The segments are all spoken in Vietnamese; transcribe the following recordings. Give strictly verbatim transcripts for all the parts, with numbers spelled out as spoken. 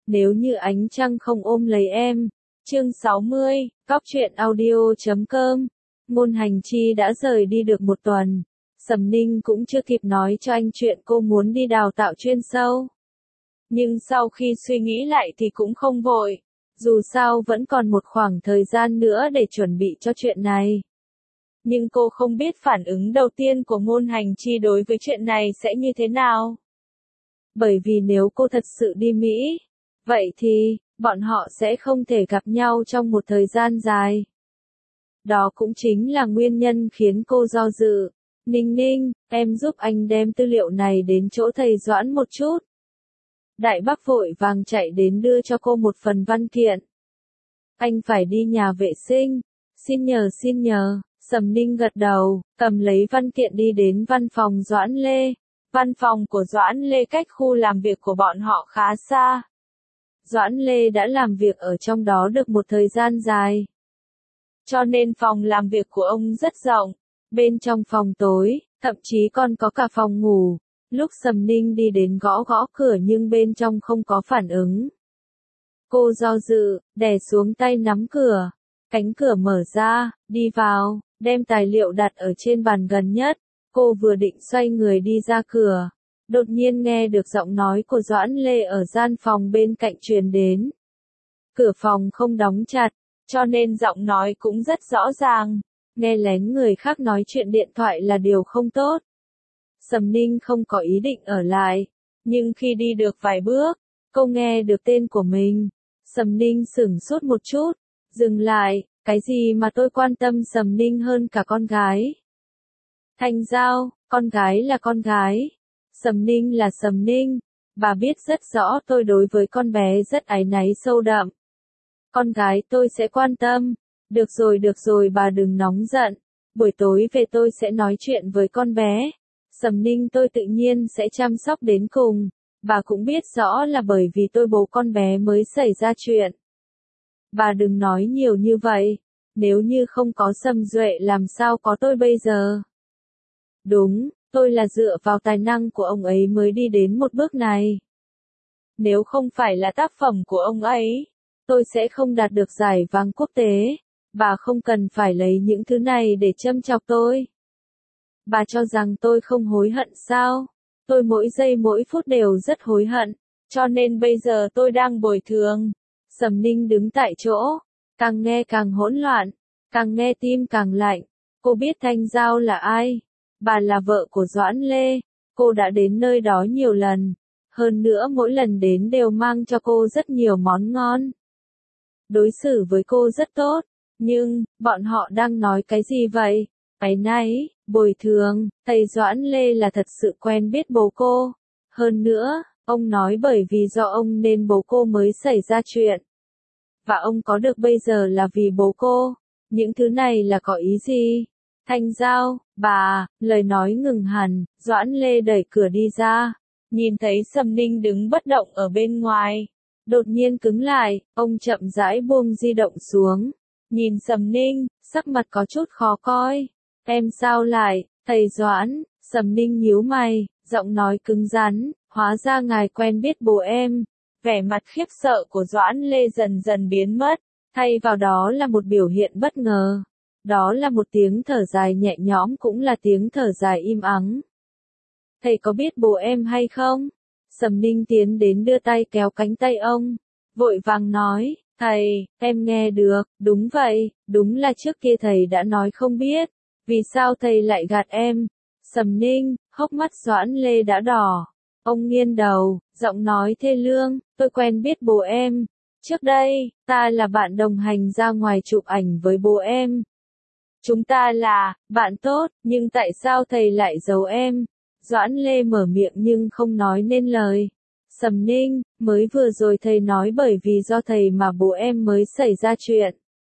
nếu như ánh trăng không ôm lấy em. Chương sáu mươi, Cóc truyện audio chấm com. Ngôn Hành Chi đã rời đi được một tuần. Sầm Ninh cũng chưa kịp nói cho anh chuyện cô muốn đi đào tạo chuyên sâu. Nhưng sau khi suy nghĩ lại thì cũng không vội. Dù sao vẫn còn một khoảng thời gian nữa để chuẩn bị cho chuyện này. Nhưng cô không biết phản ứng đầu tiên của Ngôn Hành Chi đối với chuyện này sẽ như thế nào. Bởi vì nếu cô thật sự đi Mỹ, vậy thì, bọn họ sẽ không thể gặp nhau trong một thời gian dài. Đó cũng chính là nguyên nhân khiến cô do dự. Ninh Ninh, em giúp anh đem tư liệu này đến chỗ thầy Doãn một chút. Đại Bác vội vàng chạy đến đưa cho cô một phần văn kiện. Anh phải đi nhà vệ sinh. Xin nhờ xin nhờ, Sầm Ninh gật đầu, cầm lấy văn kiện đi đến văn phòng Doãn Lê. Văn phòng của Doãn Lê cách khu làm việc của bọn họ khá xa. Doãn Lê đã làm việc ở trong đó được một thời gian dài. Cho nên phòng làm việc của ông rất rộng. Bên trong phòng tối, thậm chí còn có cả phòng ngủ. Lúc Sầm Ninh đi đến gõ gõ cửa nhưng bên trong không có phản ứng. Cô do dự, đè xuống tay nắm cửa. Cánh cửa mở ra, đi vào, đem tài liệu đặt ở trên bàn gần nhất. Cô vừa định xoay người đi ra cửa. Đột nhiên nghe được giọng nói của Doãn Lê ở gian phòng bên cạnh truyền đến. Cửa phòng không đóng chặt, cho nên giọng nói cũng rất rõ ràng. Nghe lén người khác nói chuyện điện thoại là điều không tốt. Sầm Ninh không có ý định ở lại, nhưng khi đi được vài bước, cô nghe được tên của mình. Sầm Ninh sửng sốt một chút, dừng lại, cái gì mà tôi quan tâm Sầm Ninh hơn cả con gái. Thanh Giao, con gái là con gái. Sầm Ninh là Sầm Ninh, bà biết rất rõ tôi đối với con bé rất áy náy sâu đậm. Con gái tôi sẽ quan tâm. Được rồi được rồi bà đừng nóng giận, buổi tối về tôi sẽ nói chuyện với con bé. Sầm Ninh tôi tự nhiên sẽ chăm sóc đến cùng, bà cũng biết rõ là bởi vì tôi bố con bé mới xảy ra chuyện. Bà đừng nói nhiều như vậy, nếu như không có Sầm Duệ làm sao có tôi bây giờ. Đúng, tôi là dựa vào tài năng của ông ấy mới đi đến một bước này. Nếu không phải là tác phẩm của ông ấy, tôi sẽ không đạt được giải vàng quốc tế. Bà không cần phải lấy những thứ này để châm chọc tôi. Bà cho rằng tôi không hối hận sao? Tôi mỗi giây mỗi phút đều rất hối hận, cho nên bây giờ tôi đang bồi thường. Sầm Ninh đứng tại chỗ, càng nghe càng hỗn loạn, càng nghe tim càng lạnh. Cô biết Thanh Giao là ai? Bà là vợ của Doãn Lê, cô đã đến nơi đó nhiều lần. Hơn nữa mỗi lần đến đều mang cho cô rất nhiều món ngon. Đối xử với cô rất tốt. Nhưng, bọn họ đang nói cái gì vậy? Áy náy, bồi thường, thầy Doãn Lê là thật sự quen biết bố cô. Hơn nữa, ông nói bởi vì do ông nên bố cô mới xảy ra chuyện. Và ông có được bây giờ là vì bố cô. Những thứ này là có ý gì? Thanh Giao, bà, lời nói ngừng hẳn, Doãn Lê đẩy cửa đi ra. Nhìn thấy Sầm Ninh đứng bất động ở bên ngoài. Đột nhiên cứng lại, ông chậm rãi buông di động xuống. Nhìn Sầm Ninh, sắc mặt có chút khó coi. Em sao lại, thầy Doãn? Sầm Ninh nhíu mày, giọng nói cứng rắn, hóa ra ngài quen biết bố em. Vẻ mặt khiếp sợ của Doãn Lê dần dần biến mất, thay vào đó là một biểu hiện bất ngờ. Đó là một tiếng thở dài nhẹ nhõm cũng là tiếng thở dài im ắng. Thầy có biết bố em hay không? Sầm Ninh tiến đến đưa tay kéo cánh tay ông, vội vàng nói. Thầy, em nghe được, đúng vậy, đúng là trước kia thầy đã nói không biết, vì sao thầy lại gạt em? Sầm Ninh, hốc mắt Doãn Lê đã đỏ, ông nghiêng đầu, giọng nói thê lương, tôi quen biết bố em, trước đây, ta là bạn đồng hành ra ngoài chụp ảnh với bố em. Chúng ta là, bạn tốt, nhưng tại sao thầy lại giấu em? Doãn Lê mở miệng nhưng không nói nên lời. Sầm Ninh, mới vừa rồi thầy nói bởi vì do thầy mà bố em mới xảy ra chuyện.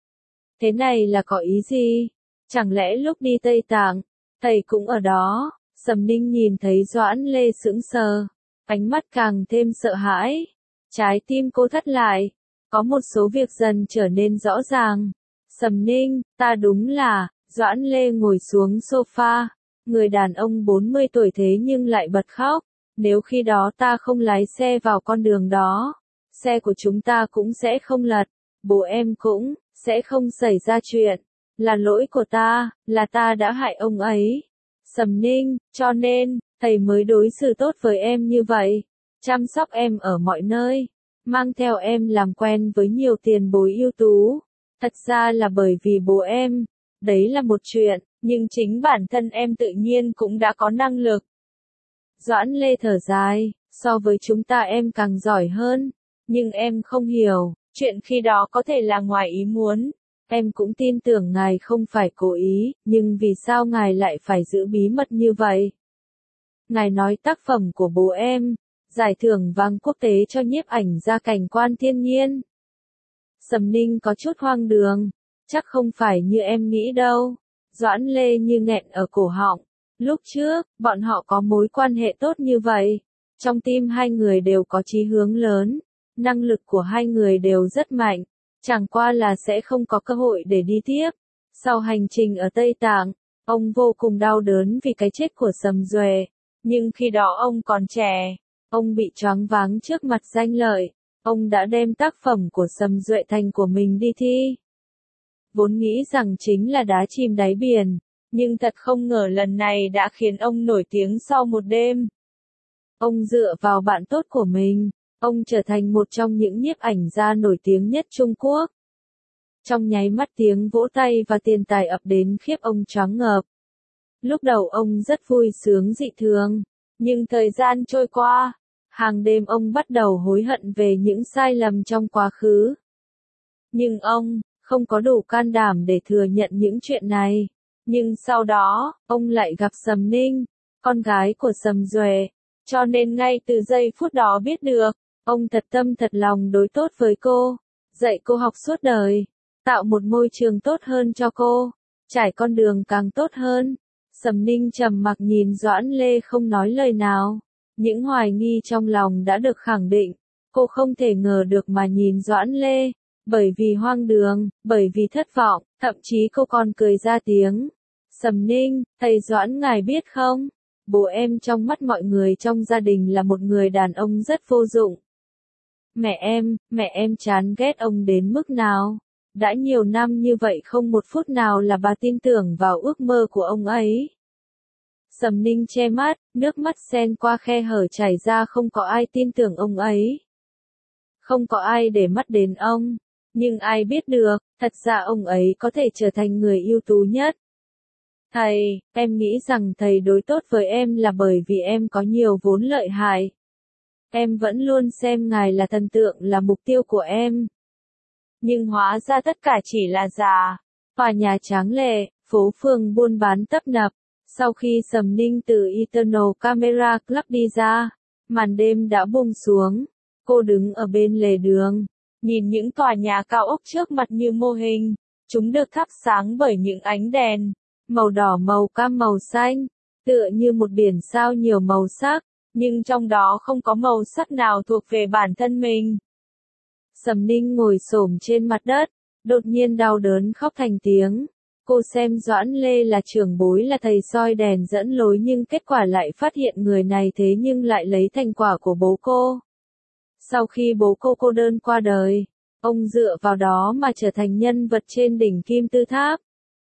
Thế này là có ý gì? Chẳng lẽ lúc đi Tây Tạng, thầy cũng ở đó? Sầm Ninh nhìn thấy Doãn Lê sững sờ, ánh mắt càng thêm sợ hãi. Trái tim cô thắt lại, có một số việc dần trở nên rõ ràng. Sầm Ninh, ta đúng là, Doãn Lê ngồi xuống sofa, người đàn ông bốn mươi tuổi thế nhưng lại bật khóc. Nếu khi đó ta không lái xe vào con đường đó, xe của chúng ta cũng sẽ không lật, bố em cũng sẽ không xảy ra chuyện. Là lỗi của ta, là ta đã hại ông ấy. Sầm Ninh, cho nên, thầy mới đối xử tốt với em như vậy, chăm sóc em ở mọi nơi, mang theo em làm quen với nhiều tiền bối ưu tú. Thật ra là bởi vì bố em, đấy là một chuyện, nhưng chính bản thân em tự nhiên cũng đã có năng lực. Doãn Lê thở dài, so với chúng ta em càng giỏi hơn, nhưng em không hiểu, chuyện khi đó có thể là ngoài ý muốn. Em cũng tin tưởng ngài không phải cố ý, nhưng vì sao ngài lại phải giữ bí mật như vậy? Ngài nói tác phẩm của bố em, giải thưởng vàng quốc tế cho nhiếp ảnh gia cảnh quan thiên nhiên. Sầm Ninh có chút hoang đường, chắc không phải như em nghĩ đâu. Doãn Lê như nghẹn ở cổ họng. Lúc trước, bọn họ có mối quan hệ tốt như vậy. Trong tim hai người đều có chí hướng lớn. Năng lực của hai người đều rất mạnh. Chẳng qua là sẽ không có cơ hội để đi tiếp. Sau hành trình ở Tây Tạng, ông vô cùng đau đớn vì cái chết của Sầm Duệ. Nhưng khi đó ông còn trẻ, ông bị choáng váng trước mặt danh lợi. Ông đã đem tác phẩm của Sầm Duệ thành của mình đi thi. Vốn nghĩ rằng chính là đá chìm đáy biển, nhưng thật không ngờ lần này đã khiến ông nổi tiếng sau một đêm. Ông dựa vào bạn tốt của mình, ông trở thành một trong những nhiếp ảnh gia nổi tiếng nhất Trung Quốc. Trong nháy mắt tiếng vỗ tay và tiền tài ập đến khiếp ông choáng ngợp. Lúc đầu ông rất vui sướng dị thường, nhưng thời gian trôi qua, hàng đêm ông bắt đầu hối hận về những sai lầm trong quá khứ. Nhưng ông không có đủ can đảm để thừa nhận những chuyện này. Nhưng sau đó, ông lại gặp Sầm Ninh, con gái của Sầm Duệ, cho nên ngay từ giây phút đó biết được, ông thật tâm thật lòng đối tốt với cô, dạy cô học suốt đời, tạo một môi trường tốt hơn cho cô, trải con đường càng tốt hơn. Sầm Ninh trầm mặc nhìn Doãn Lê không nói lời nào, những hoài nghi trong lòng đã được khẳng định, cô không thể ngờ được mà nhìn Doãn Lê. Bởi vì hoang đường, bởi vì thất vọng, thậm chí cô còn cười ra tiếng. Sầm Ninh, thầy Doãn ngài biết không? Bố em trong mắt mọi người trong gia đình là một người đàn ông rất vô dụng. Mẹ em, mẹ em chán ghét ông đến mức nào? Đã nhiều năm như vậy không một phút nào là bà tin tưởng vào ước mơ của ông ấy. Sầm Ninh che mắt, nước mắt xen qua khe hở chảy ra, không có ai tin tưởng ông ấy. Không có ai để mắt đến ông. Nhưng ai biết được, thật ra ông ấy có thể trở thành người ưu tú nhất. Thầy, em nghĩ rằng thầy đối tốt với em là bởi vì em có nhiều vốn lợi hại. Em vẫn luôn xem ngài là thần tượng, là mục tiêu của em. Nhưng hóa ra tất cả chỉ là giả. Tòa nhà tráng lệ, phố phường buôn bán tấp nập. Sau khi Sầm Ninh từ Eternal Camera Club đi ra, màn đêm đã buông xuống. Cô đứng ở bên lề đường, nhìn những tòa nhà cao ốc trước mặt như mô hình. Chúng được thắp sáng bởi những ánh đèn, màu đỏ, màu cam, màu xanh, tựa như một biển sao nhiều màu sắc, nhưng trong đó không có màu sắc nào thuộc về bản thân mình. Sầm Ninh ngồi xổm trên mặt đất, đột nhiên đau đớn khóc thành tiếng. Cô xem Doãn Lê là trưởng bối, là thầy soi đèn dẫn lối, nhưng kết quả lại phát hiện người này thế nhưng lại lấy thành quả của bố cô. Sau khi bố cô cô đơn qua đời, ông dựa vào đó mà trở thành nhân vật trên đỉnh Kim Tự Tháp.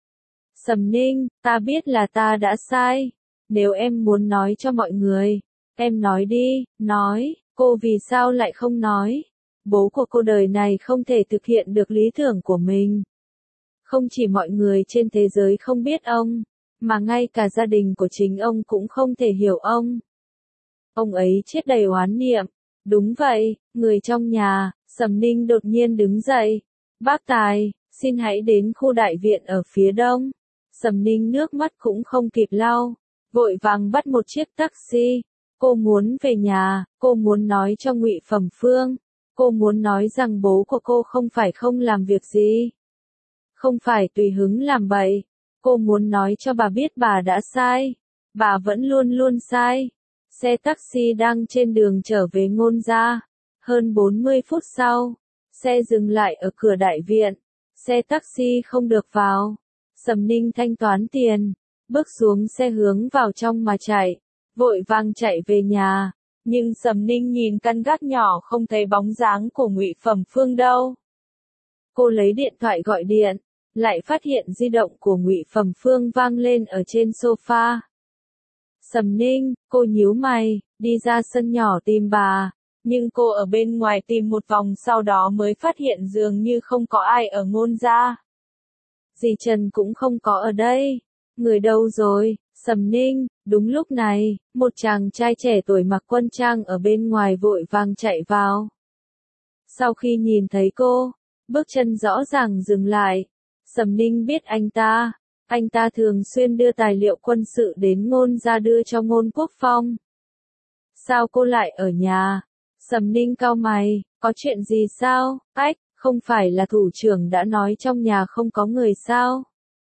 Sầm Ninh, ta biết là ta đã sai. Nếu em muốn nói cho mọi người, em nói đi, nói. Cô vì sao lại không nói? Bố của cô đời này không thể thực hiện được lý tưởng của mình. Không chỉ mọi người trên thế giới không biết ông, mà ngay cả gia đình của chính ông cũng không thể hiểu ông. Ông ấy chết đầy oán niệm. Đúng vậy, người trong nhà. Sầm Ninh đột nhiên đứng dậy. Bác Tài, xin hãy đến khu đại viện ở phía đông. Sầm Ninh nước mắt cũng không kịp lau, vội vàng bắt một chiếc taxi. Cô muốn về nhà, cô muốn nói cho Ngụy Phẩm Phương, cô muốn nói rằng bố của cô không phải không làm việc gì, không phải tùy hứng làm bậy. Cô muốn nói cho bà biết bà đã sai, bà vẫn luôn luôn sai. Xe taxi đang trên đường trở về Ngôn Gia. Hơn bốn mươi phút sau, xe dừng lại ở cửa đại viện. Xe taxi không được vào. Sầm Ninh thanh toán tiền, bước xuống xe hướng vào trong mà chạy, vội vàng chạy về nhà. Nhưng Sầm Ninh nhìn căn gác nhỏ không thấy bóng dáng của Ngụy Phẩm Phương đâu. Cô lấy điện thoại gọi điện, lại phát hiện di động của Ngụy Phẩm Phương vang lên ở trên sofa. Sầm Ninh, cô nhíu mày, đi ra sân nhỏ tìm bà, nhưng cô ở bên ngoài tìm một vòng sau đó mới phát hiện dường như không có ai ở Ngôn gia. Dì Trần cũng không có ở đây. Người đâu rồi, Sầm Ninh? Đúng lúc này, một chàng trai trẻ tuổi mặc quân trang ở bên ngoài vội vàng chạy vào. Sau khi nhìn thấy cô, bước chân rõ ràng dừng lại. Sầm Ninh biết anh ta. Anh ta thường xuyên đưa tài liệu quân sự đến Ngôn gia đưa cho Ngôn Quốc Phong. Sao cô lại ở nhà? Sầm Ninh cau mày, có chuyện gì sao? Ách, không phải là thủ trưởng đã nói trong nhà không có người sao?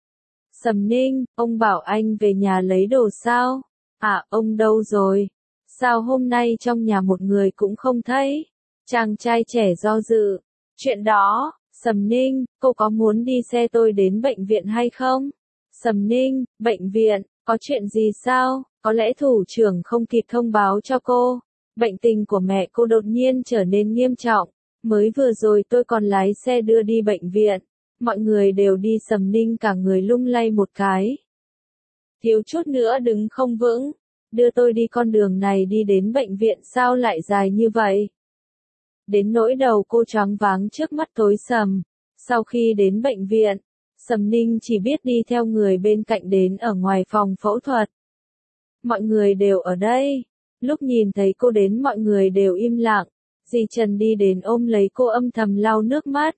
Sầm Ninh, ông bảo anh về nhà lấy đồ sao? À, ông đâu rồi? Sao hôm nay trong nhà một người cũng không thấy? Chàng trai trẻ do dự. Chuyện đó, Sầm Ninh, cô có muốn đi xe tôi đến bệnh viện hay không? Sầm Ninh, bệnh viện, có chuyện gì sao? Có lẽ thủ trưởng không kịp thông báo cho cô. Bệnh tình của mẹ cô đột nhiên trở nên nghiêm trọng. Mới vừa rồi tôi còn lái xe đưa đi bệnh viện. Mọi người đều đi. Sầm Ninh cả người lung lay một cái. Thiếu chút nữa đứng không vững. Đưa tôi đi con đường này đi đến bệnh viện sao lại dài như vậy? Đến nỗi đầu cô choáng váng trước mắt tối sầm. Sau khi đến bệnh viện, Sầm Ninh chỉ biết đi theo người bên cạnh đến ở ngoài phòng phẫu thuật. Mọi người đều ở đây. Lúc nhìn thấy cô đến mọi người đều im lặng. Dì Trần đi đến ôm lấy cô âm thầm lau nước mắt.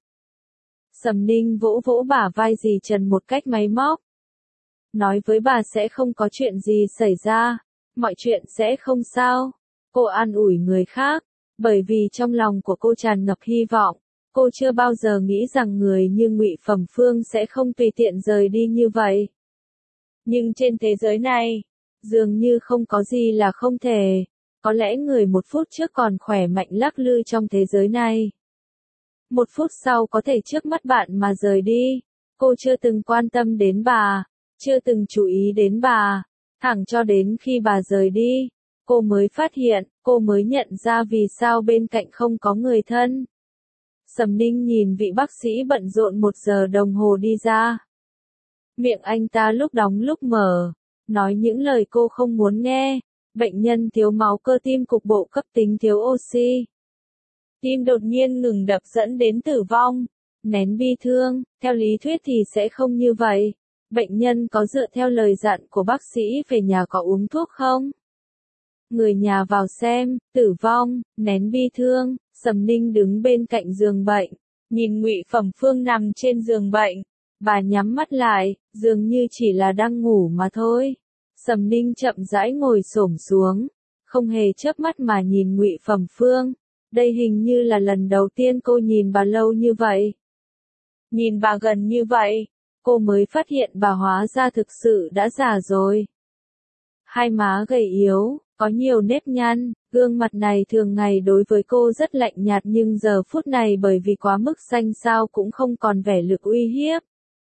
Sầm Ninh vỗ vỗ bả vai dì Trần một cách máy móc. Nói với bà sẽ không có chuyện gì xảy ra. Mọi chuyện sẽ không sao. Cô an ủi người khác. Bởi vì trong lòng của cô tràn ngập hy vọng. Cô chưa bao giờ nghĩ rằng người như Ngụy Phẩm Phương sẽ không tùy tiện rời đi như vậy. Nhưng trên thế giới này, dường như không có gì là không thể. Có lẽ người một phút trước còn khỏe mạnh lắc lư trong thế giới này. Một phút sau có thể trước mắt bạn mà rời đi. Cô chưa từng quan tâm đến bà, chưa từng chú ý đến bà. Thẳng cho đến khi bà rời đi, cô mới phát hiện, cô mới nhận ra vì sao bên cạnh không có người thân. Sầm Ninh nhìn vị bác sĩ bận rộn một giờ đồng hồ đi ra. Miệng anh ta lúc đóng lúc mở, nói những lời cô không muốn nghe. Bệnh nhân thiếu máu cơ tim cục bộ cấp tính thiếu oxy. Tim đột nhiên ngừng đập dẫn đến tử vong. Nén bi thương, theo lý thuyết thì sẽ không như vậy. Bệnh nhân có dựa theo lời dặn của bác sĩ về nhà có uống thuốc không? Người nhà vào xem, tử vong, nén bi thương. Sầm Ninh đứng bên cạnh giường bệnh, nhìn Ngụy Phẩm Phương nằm trên giường bệnh. Bà nhắm mắt lại, dường như chỉ là đang ngủ mà thôi. Sầm Ninh chậm rãi ngồi xổm xuống, không hề chớp mắt mà nhìn Ngụy Phẩm Phương. Đây hình như là lần đầu tiên cô nhìn bà lâu như vậy. Nhìn bà gần như vậy, cô mới phát hiện bà hóa ra thực sự đã già rồi. Hai má gầy yếu, có nhiều nếp nhăn, gương mặt này thường ngày đối với cô rất lạnh nhạt nhưng giờ phút này bởi vì quá mức xanh xao cũng không còn vẻ lực uy hiếp.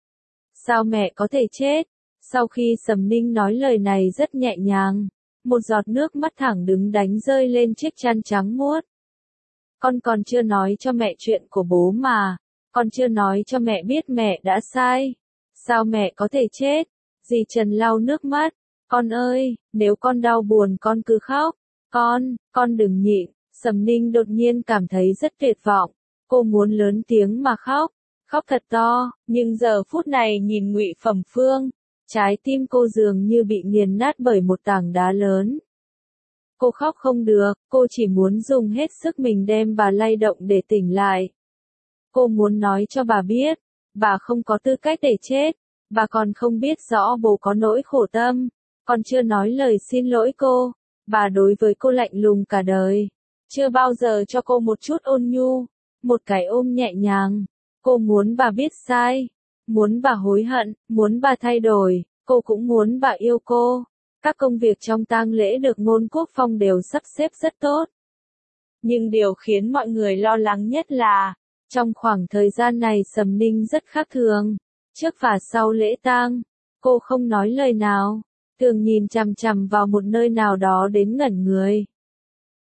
Sao mẹ có thể chết? Sau khi Sầm Ninh nói lời này rất nhẹ nhàng, một giọt nước mắt thẳng đứng đánh rơi lên chiếc chăn trắng muốt. Con còn chưa nói cho mẹ chuyện của bố mà, con chưa nói cho mẹ biết mẹ đã sai. Sao mẹ có thể chết? Dì Trần lau nước mắt. Con ơi, nếu con đau buồn con cứ khóc. Con, con đừng nhịn. Sầm Ninh đột nhiên cảm thấy rất tuyệt vọng. Cô muốn lớn tiếng mà khóc, khóc thật to, nhưng giờ phút này nhìn Ngụy Phẩm Phương, trái tim cô dường như bị nghiền nát bởi một tảng đá lớn. Cô khóc không được, cô chỉ muốn dùng hết sức mình đem bà lay động để tỉnh lại. Cô muốn nói cho bà biết, bà không có tư cách để chết, bà còn không biết rõ bố có nỗi khổ tâm, còn chưa nói lời xin lỗi cô, bà đối với cô lạnh lùng cả đời, chưa bao giờ cho cô một chút ôn nhu, một cái ôm nhẹ nhàng. Cô muốn bà biết sai, muốn bà hối hận, muốn bà thay đổi, cô cũng muốn bà yêu cô. Các công việc trong tang lễ được Ngôn Quốc Phong đều sắp xếp rất tốt. Nhưng điều khiến mọi người lo lắng nhất là, trong khoảng thời gian này Sầm Ninh rất khác thường. Trước và sau lễ tang, cô không nói lời nào, thường nhìn chằm chằm vào một nơi nào đó đến ngẩn người.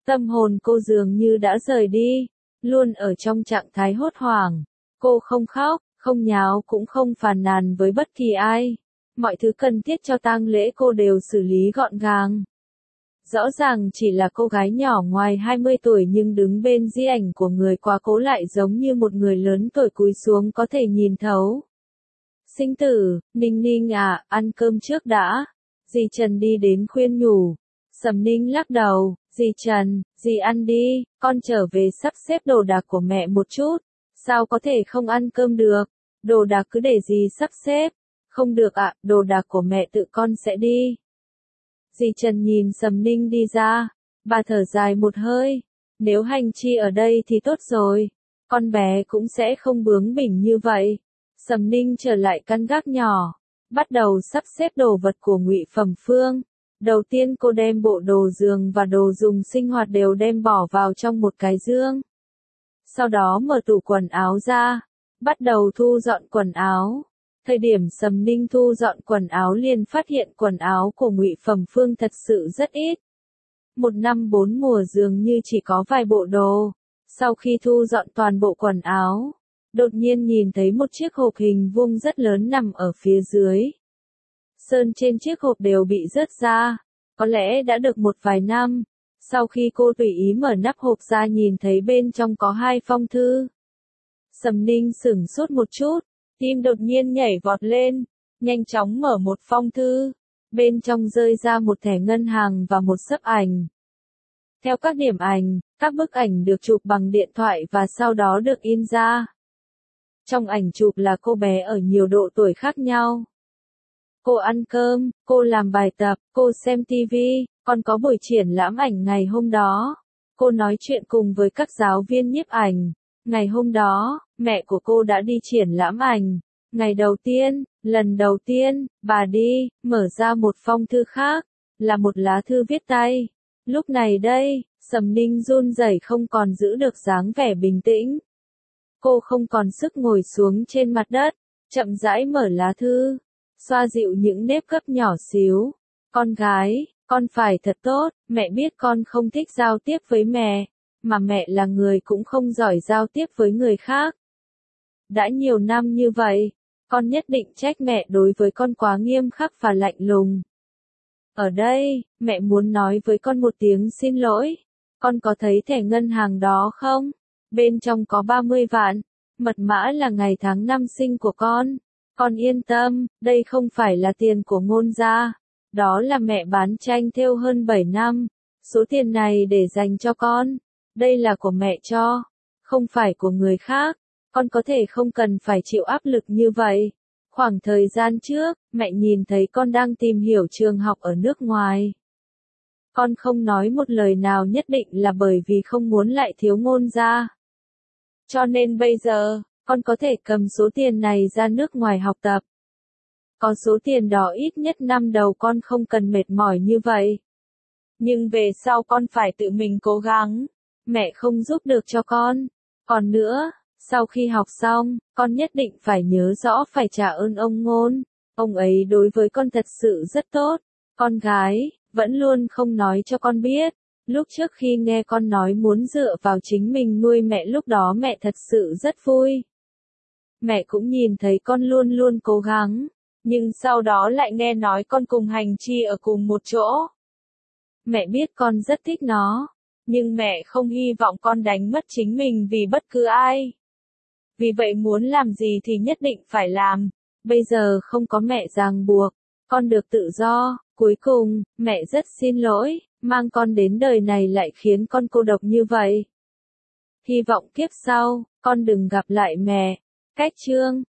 Tâm hồn cô dường như đã rời đi, luôn ở trong trạng thái hốt hoảng. Cô không khóc, không nháo cũng không phàn nàn với bất kỳ ai. Mọi thứ cần thiết cho tang lễ cô đều xử lý gọn gàng. Rõ ràng chỉ là cô gái nhỏ ngoài hai mươi tuổi nhưng đứng bên di ảnh của người quá cố lại giống như một người lớn tuổi cúi xuống có thể nhìn thấu. Sinh tử, Ninh Ninh à, ăn cơm trước đã. Dì Trần đi đến khuyên nhủ. Sầm Ninh lắc đầu, dì Trần, dì ăn đi, con trở về sắp xếp đồ đạc của mẹ một chút. Sao có thể không ăn cơm được, đồ đạc cứ để dì sắp xếp. Không được ạ, đồ đạc của mẹ tự con sẽ đi. Dì Trần nhìn Sầm Ninh đi ra, bà thở dài một hơi. Nếu Hành Chi ở đây thì tốt rồi, con bé cũng sẽ không bướng bỉnh như vậy. Sầm Ninh trở lại căn gác nhỏ, bắt đầu sắp xếp đồ vật của Ngụy Phẩm Phương. Đầu tiên cô đem bộ đồ giường và đồ dùng sinh hoạt đều đem bỏ vào trong một cái dương. Sau đó mở tủ quần áo ra, bắt đầu thu dọn quần áo. Thời điểm Sầm Ninh thu dọn quần áo liền phát hiện quần áo của Ngụy Phẩm Phương thật sự rất ít. Một năm bốn mùa dường như chỉ có vài bộ đồ. Sau khi thu dọn toàn bộ quần áo, đột nhiên nhìn thấy một chiếc hộp hình vuông rất lớn nằm ở phía dưới. Sơn trên chiếc hộp đều bị rớt ra, có lẽ đã được một vài năm. Sau khi cô tùy ý mở nắp hộp ra nhìn thấy bên trong có hai phong thư. Sầm Ninh sửng sốt một chút, tim đột nhiên nhảy vọt lên, nhanh chóng mở một phong thư. Bên trong rơi ra một thẻ ngân hàng và một xấp ảnh. Theo các điểm ảnh, các bức ảnh được chụp bằng điện thoại và sau đó được in ra. Trong ảnh chụp là cô bé ở nhiều độ tuổi khác nhau. Cô ăn cơm, cô làm bài tập, cô xem tivi, còn có buổi triển lãm ảnh ngày hôm đó. Cô nói chuyện cùng với các giáo viên nhiếp ảnh. Ngày hôm đó, mẹ của cô đã đi triển lãm ảnh. Ngày đầu tiên, lần đầu tiên, bà đi, mở ra một phong thư khác, là một lá thư viết tay. Lúc này đây, Sầm Ninh run rẩy không còn giữ được dáng vẻ bình tĩnh. Cô không còn sức ngồi xuống trên mặt đất, chậm rãi mở lá thư, xoa dịu những nếp gấp nhỏ xíu. Con gái, con phải thật tốt, mẹ biết con không thích giao tiếp với mẹ, mà mẹ là người cũng không giỏi giao tiếp với người khác. Đã nhiều năm như vậy, con nhất định trách mẹ đối với con quá nghiêm khắc và lạnh lùng. Ở đây, mẹ muốn nói với con một tiếng xin lỗi. Con có thấy thẻ ngân hàng đó không? Bên trong có ba mươi vạn. Mật mã là ngày tháng năm sinh của con. Con yên tâm, đây không phải là tiền của Ngôn gia. Đó là mẹ bán tranh thêu hơn bảy năm. Số tiền này để dành cho con. Đây là của mẹ cho, không phải của người khác. Con có thể không cần phải chịu áp lực như vậy. Khoảng thời gian trước, mẹ nhìn thấy con đang tìm hiểu trường học ở nước ngoài. Con không nói một lời nào nhất định là bởi vì không muốn lại thiếu Ngôn gia. Cho nên bây giờ, con có thể cầm số tiền này ra nước ngoài học tập. Có số tiền đó ít nhất năm đầu con không cần mệt mỏi như vậy. Nhưng về sau con phải tự mình cố gắng. Mẹ không giúp được cho con. Còn nữa, sau khi học xong, con nhất định phải nhớ rõ phải trả ơn ông Ngôn. Ông ấy đối với con thật sự rất tốt. Con gái, vẫn luôn không nói cho con biết. Lúc trước khi nghe con nói muốn dựa vào chính mình nuôi mẹ lúc đó mẹ thật sự rất vui. Mẹ cũng nhìn thấy con luôn luôn cố gắng. Nhưng sau đó lại nghe nói con cùng Hành Chi ở cùng một chỗ. Mẹ biết con rất thích nó. Nhưng mẹ không hy vọng con đánh mất chính mình vì bất cứ ai. Vì vậy muốn làm gì thì nhất định phải làm. Bây giờ không có mẹ ràng buộc. Con được tự do. Cuối cùng, mẹ rất xin lỗi. Mang con đến đời này lại khiến con cô độc như vậy. Hy vọng kiếp sau, con đừng gặp lại mẹ. Cách chương